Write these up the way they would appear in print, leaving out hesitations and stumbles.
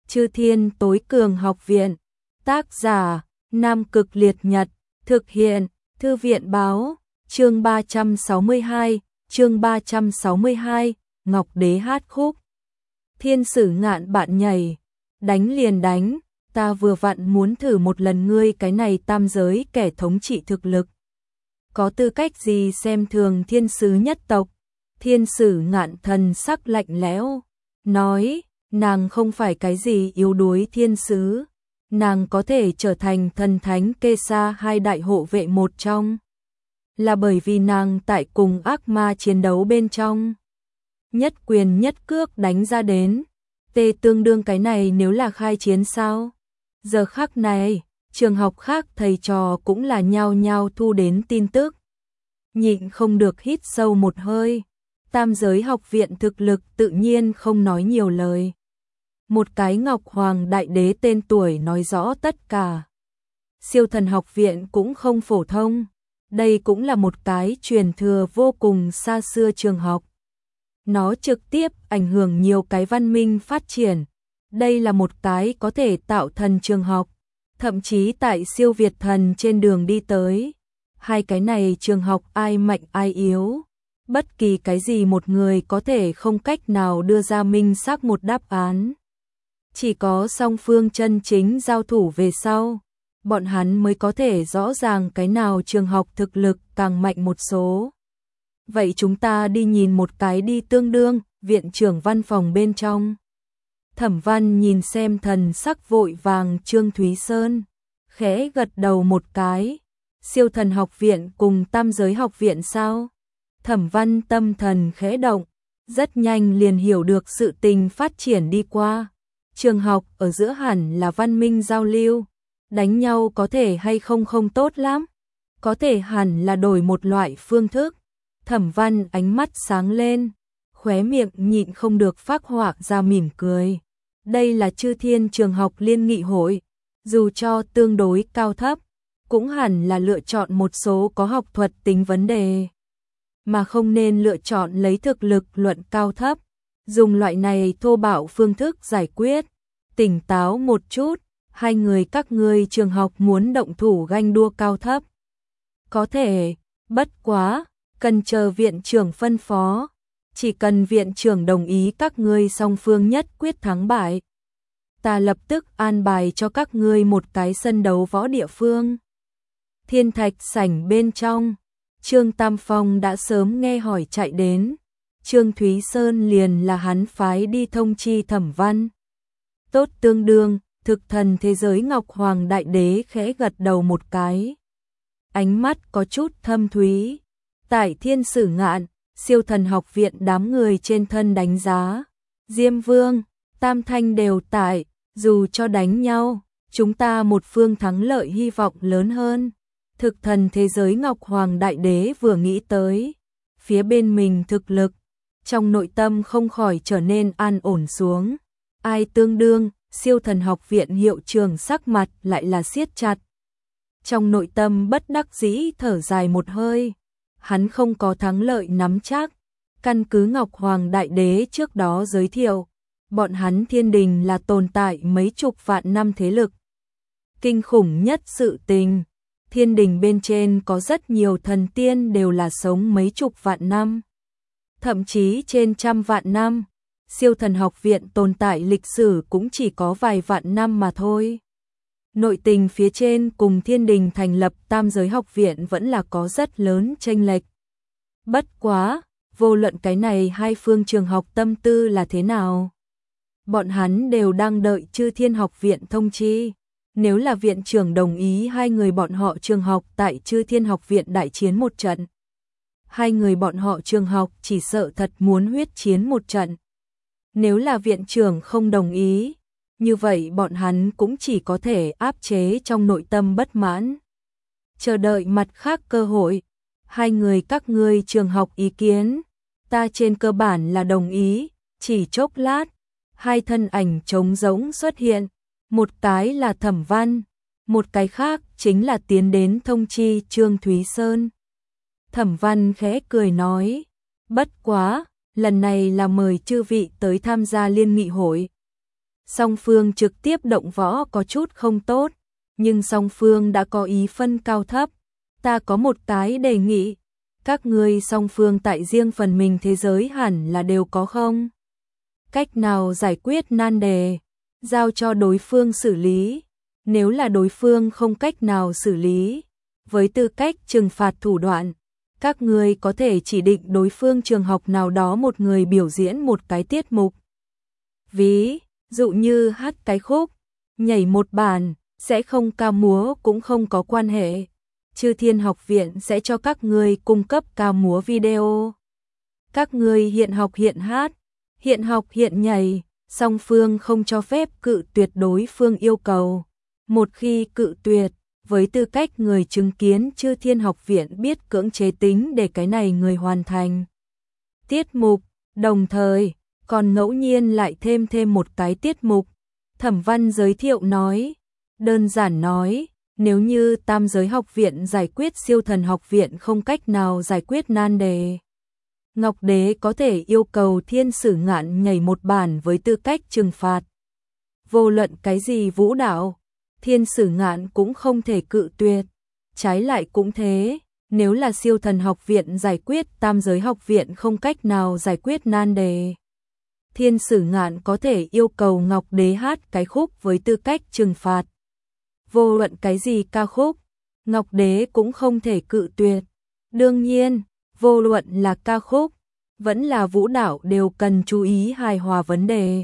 Chư Thiên Tối Cường Học Viện. Tác giả: Nam Cực Liệt Nhật. Thực hiện: Thư viện báo. Chương 362, Ngọc Đế hát khúc. Thiên Sử Ngạn bạn nhảy, đánh liền đánh, ta vừa vặn muốn thử một lần ngươi cái này tam giới kẻ thống trị thực lực. Có tư cách gì xem thường thiên sứ nhất tộc? Thiên Sử Ngạn thần sắc lạnh lẽo, nói, nàng không phải cái gì yếu đuối thiên sứ, nàng có thể trở thành thần thánh kê sa hai đại hộ vệ một trong. Là bởi vì nàng tại cùng ác ma chiến đấu bên trong. Nhất quyền nhất cước đánh ra đến, tê tương đương cái này nếu là khai chiến sao? Giờ khắc này, trường học khác thầy trò cũng là nhao nhao thu đến tin tức. Nhịn không được hít sâu một hơi, tam giới học viện thực lực tự nhiên không nói nhiều lời. Một cái Ngọc Hoàng Đại Đế tên tuổi nói rõ tất cả. Siêu thần học viện cũng không phổ thông, đây cũng là một cái truyền thừa vô cùng xa xưa trường học. Nó trực tiếp ảnh hưởng nhiều cái văn minh phát triển. Đây là một cái có thể tạo thần trường học, thậm chí tại siêu việt thần trên đường đi tới. Hai cái này trường học ai mạnh ai yếu, bất kỳ cái gì một người có thể không cách nào đưa ra minh xác một đáp án. Chỉ có song phương chân chính giao thủ về sau, bọn hắn mới có thể rõ ràng cái nào trường học thực lực càng mạnh một số. Vậy chúng ta đi nhìn một cái đi. Tương đương, viện trưởng văn phòng bên trong. Thẩm Văn nhìn xem thần sắc vội vàng Trương Thúy Sơn, khẽ gật đầu một cái. Siêu thần học viện cùng tam giới học viện sao? Thẩm Văn tâm thần khẽ động, rất nhanh liền hiểu được sự tình phát triển đi qua. Trường học ở giữa hẳn là văn minh giao lưu, đánh nhau có thể hay không không tốt lắm, có thể hẳn là đổi một loại phương thức. Thẩm Văn ánh mắt sáng lên, khóe miệng nhịn không được phác họa ra mỉm cười. Đây là Chư Thiên trường học liên nghị hội, dù cho tương đối cao thấp, cũng hẳn là lựa chọn một số có học thuật tính vấn đề, mà không nên lựa chọn lấy thực lực luận cao thấp, dùng loại này thô bạo phương thức giải quyết. Tỉnh táo một chút, hai người các ngươi trường học muốn động thủ ganh đua cao thấp. Có thể, bất quá, cần chờ viện trưởng phân phó, chỉ cần viện trưởng đồng ý các ngươi song phương nhất quyết thắng bại. Ta lập tức an bài cho các ngươi một cái sân đấu võ địa phương. Thiên Thạch sảnh bên trong, Trương Tam Phong đã sớm nghe hỏi chạy đến. Trương Thúy Sơn liền là hắn phái đi thông chi Thẩm Văn. Tốt tương đương, thực thần thế giới Ngọc Hoàng Đại Đế khẽ gật đầu một cái. Ánh mắt có chút thâm thúy. Tại Thiên Sử Ngạn, siêu thần học viện đám người trên thân đánh giá. Diêm Vương, Tam Thanh đều tại, dù cho đánh nhau, chúng ta một phương thắng lợi hy vọng lớn hơn. Thực thần thế giới Ngọc Hoàng Đại Đế vừa nghĩ tới phía bên mình thực lực, trong nội tâm không khỏi trở nên an ổn xuống. Ai tương đương, siêu thần học viện hiệu trưởng sắc mặt lại là siết chặt. Trong nội tâm bất đắc dĩ thở dài một hơi, hắn không có thắng lợi nắm chắc. Căn cứ Ngọc Hoàng Đại Đế trước đó giới thiệu, bọn hắn Thiên Đình là tồn tại mấy chục vạn năm thế lực. Kinh khủng nhất sự tình, Thiên Đình bên trên có rất nhiều thần tiên đều là sống mấy chục vạn năm, thậm chí trên trăm vạn năm. Siêu thần học viện tồn tại lịch sử cũng chỉ có vài vạn năm mà thôi. Nội tình phía trên cùng Thiên Đình thành lập tam giới học viện vẫn là có rất lớn chênh lệch. Bất quá, vô luận cái này hai phương trường học tâm tư là thế nào, bọn hắn đều đang đợi Chư Thiên học viện thông chi. Nếu là viện trưởng đồng ý hai người bọn họ trường học tại Chư Thiên học viện đại chiến một trận, hai người bọn họ trường học chỉ sợ thật muốn huyết chiến một trận. Nếu là viện trưởng không đồng ý, như vậy bọn hắn cũng chỉ có thể áp chế trong nội tâm bất mãn, chờ đợi mặt khác cơ hội. Hai người các ngươi trường học ý kiến, ta trên cơ bản là đồng ý. Chỉ chốc lát, hai thân ảnh trống rỗng xuất hiện, một cái là Thẩm Văn, một cái khác chính là tiến đến thông chi Trương Thúy Sơn. Thẩm Văn khẽ cười nói, bất quá, lần này là mời chư vị tới tham gia liên nghị hội. song phương trực tiếp động võ có chút không tốt, nhưng song phương đã có ý phân cao thấp. Ta có một cái đề nghị, các ngươi song phương tại riêng phần mình thế giới hẳn là đều có không? Cách nào giải quyết nan đề, giao cho đối phương xử lý. Nếu là đối phương không cách nào xử lý, với tư cách trừng phạt thủ đoạn, các ngươi có thể chỉ định đối phương trường học nào đó một người biểu diễn một cái tiết mục. Ví dụ như hát cái khúc, nhảy một bản, sẽ không ca múa cũng không có quan hệ. Chư Thiên học viện sẽ cho các ngươi cung cấp ca múa video. Các ngươi hiện học hiện hát, hiện học hiện nhảy, song phương không cho phép cự tuyệt đối phương yêu cầu. Một khi cự tuyệt, với tư cách người chứng kiến Chư Thiên học viện biết cưỡng chế tính để cái này người hoàn thành tiết mục, đồng thời còn ngẫu nhiên lại thêm một cái tiết mục. Thẩm Văn giới thiệu nói, đơn giản nói, nếu như Tam Giới học viện giải quyết Siêu Thần học viện không cách nào giải quyết nan đề, Ngọc Đế có thể yêu cầu Thiên Sử Ngạn nhảy một bản với tư cách trừng phạt. Vô luận cái gì vũ đạo, Thiên Sử Ngạn cũng không thể cự tuyệt. Trái lại cũng thế, nếu là Siêu Thần học viện giải quyết Tam Giới học viện không cách nào giải quyết nan đề, Thiên Sử Ngạn có thể yêu cầu Ngọc Đế hát cái khúc với tư cách trừng phạt. Vô luận cái gì ca khúc, Ngọc Đế cũng không thể cự tuyệt. Đương nhiên, vô luận là ca khúc, vẫn là vũ đạo đều cần chú ý hài hòa vấn đề.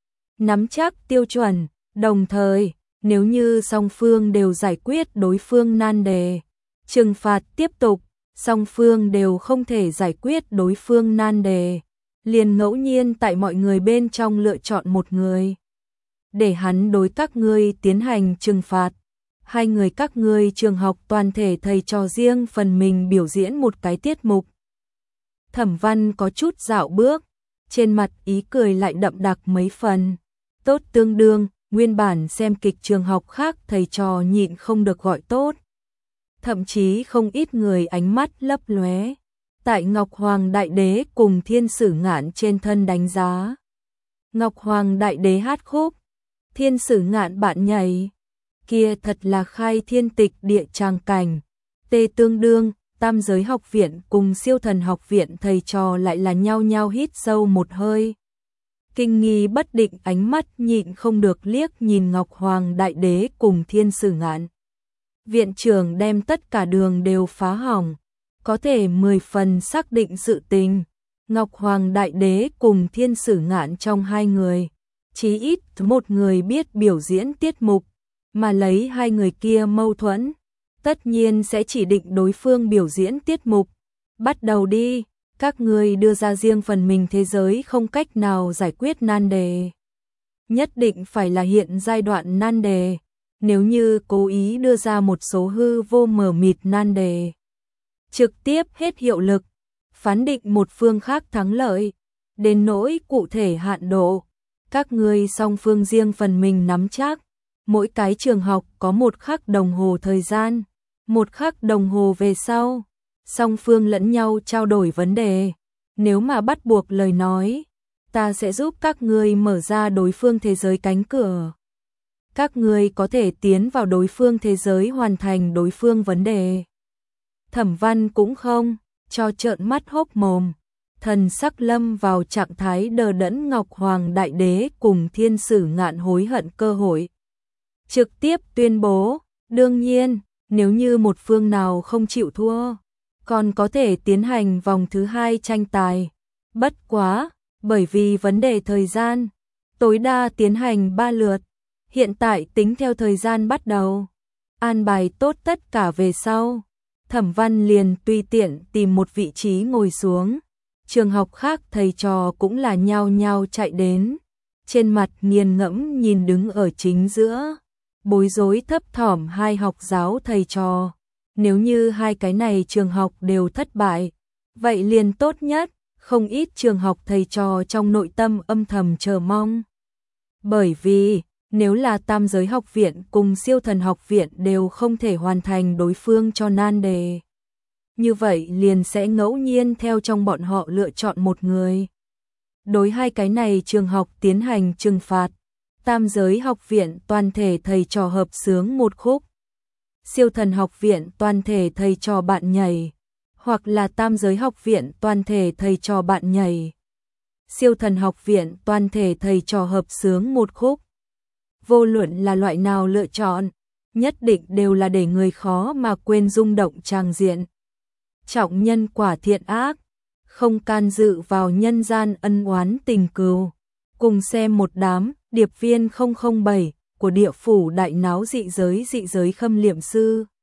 Nắm chắc tiêu chuẩn, đồng thời, nếu như song phương đều giải quyết đối phương nan đề, trừng phạt tiếp tục, song phương đều không thể giải quyết đối phương nan đề, liền ngẫu nhiên tại mọi người bên trong lựa chọn một người, để hắn đối các ngươi tiến hành trừng phạt. Hai người các ngươi trường học toàn thể thầy trò riêng phần mình biểu diễn một cái tiết mục. Thẩm Văn có chút dạo bước, trên mặt ý cười lại đậm đặc mấy phần. Tốt tương đương, nguyên bản xem kịch trường học khác thầy trò nhịn không được gọi tốt. Thậm chí không ít người ánh mắt lấp lóe, tại Ngọc Hoàng Đại Đế cùng Thiên Sử Ngạn trên thân đánh giá. Ngọc Hoàng Đại Đế hát khúc, Thiên Sử Ngạn bạn nhảy, kia thật là khai thiên tịch địa tràng cảnh. Tê tương đương, Tam Giới học viện cùng Siêu Thần học viện thầy trò lại là nhao nhao hít sâu một hơi. Kinh nghi bất định ánh mắt nhịn không được liếc nhìn Ngọc Hoàng Đại Đế cùng Thiên Sử Ngạn. Viện trưởng đem tất cả đường đều phá hỏng, có thể 10 phần xác định sự tình. Ngọc Hoàng Đại Đế cùng Thiên Sử Ngạn trong hai người, chí ít một người biết biểu diễn tiết mục, mà lấy hai người kia mâu thuẫn, tất nhiên sẽ chỉ định đối phương biểu diễn tiết mục. Bắt đầu đi, các ngươi đưa ra riêng phần mình thế giới không cách nào giải quyết nan đề. Nhất định phải là hiện giai đoạn nan đề, nếu như cố ý đưa ra một số hư vô mờ mịt nan đề, trực tiếp hết hiệu lực, phán định một phương khác thắng lợi. Đến nỗi cụ thể hạn độ, các ngươi song phương riêng phần mình nắm chắc. Mỗi cái trường học có 1 khắc đồng hồ thời gian, 1 khắc đồng hồ về sau, song phương lẫn nhau trao đổi vấn đề. Nếu mà bắt buộc lời nói, ta sẽ giúp các ngươi mở ra đối phương thế giới cánh cửa. Các ngươi có thể tiến vào đối phương thế giới hoàn thành đối phương vấn đề. Thẩm Văn cũng không cho trợn mắt hốc mồm, thần sắc lâm vào trạng thái đờ đẫn. Ngọc Hoàng Đại Đế cùng Thiên Sử Ngạn hối hận cơ hội, trực tiếp tuyên bố, đương nhiên, nếu như một phương nào không chịu thua, còn có thể tiến hành vòng thứ 2 tranh tài. Bất quá, bởi vì vấn đề thời gian, tối đa tiến hành 3 lượt. Hiện tại tính theo thời gian bắt đầu, an bài tốt tất cả về sau, Thẩm Văn liền tùy tiện tìm một vị trí ngồi xuống. Trường học khác thầy trò cũng là nhao nhao chạy đến, trên mặt nghiền ngẫm nhìn đứng ở chính giữa, bối rối thấp thỏm hai học giáo thầy trò. Nếu như hai cái này trường học đều thất bại, vậy liền tốt nhất. Không ít trường học thầy trò trong nội tâm âm thầm chờ mong. Bởi vì, nếu là Tam Giới học viện cùng Siêu Thần học viện đều không thể hoàn thành đối phương cho nan đề, như vậy liền sẽ ngẫu nhiên theo trong bọn họ lựa chọn một người. Đối hai cái này trường học tiến hành trừng phạt, Tam giới học viện toàn thể thầy trò hợp xướng một khúc. Siêu thần học viện toàn thể thầy trò bạn nhảy. Hoặc là tam giới học viện toàn thể thầy trò bạn nhảy. Siêu thần học viện toàn thể thầy trò hợp xướng một khúc. Vô luận là loại nào lựa chọn, nhất định đều là để người khó mà quên rung động tràng diện. Trọng nhân quả thiện ác, không can dự vào nhân gian ân oán tình cừu. Cùng xem một đám điệp viên 007 của địa phủ đại náo dị giới khâm liệm sư.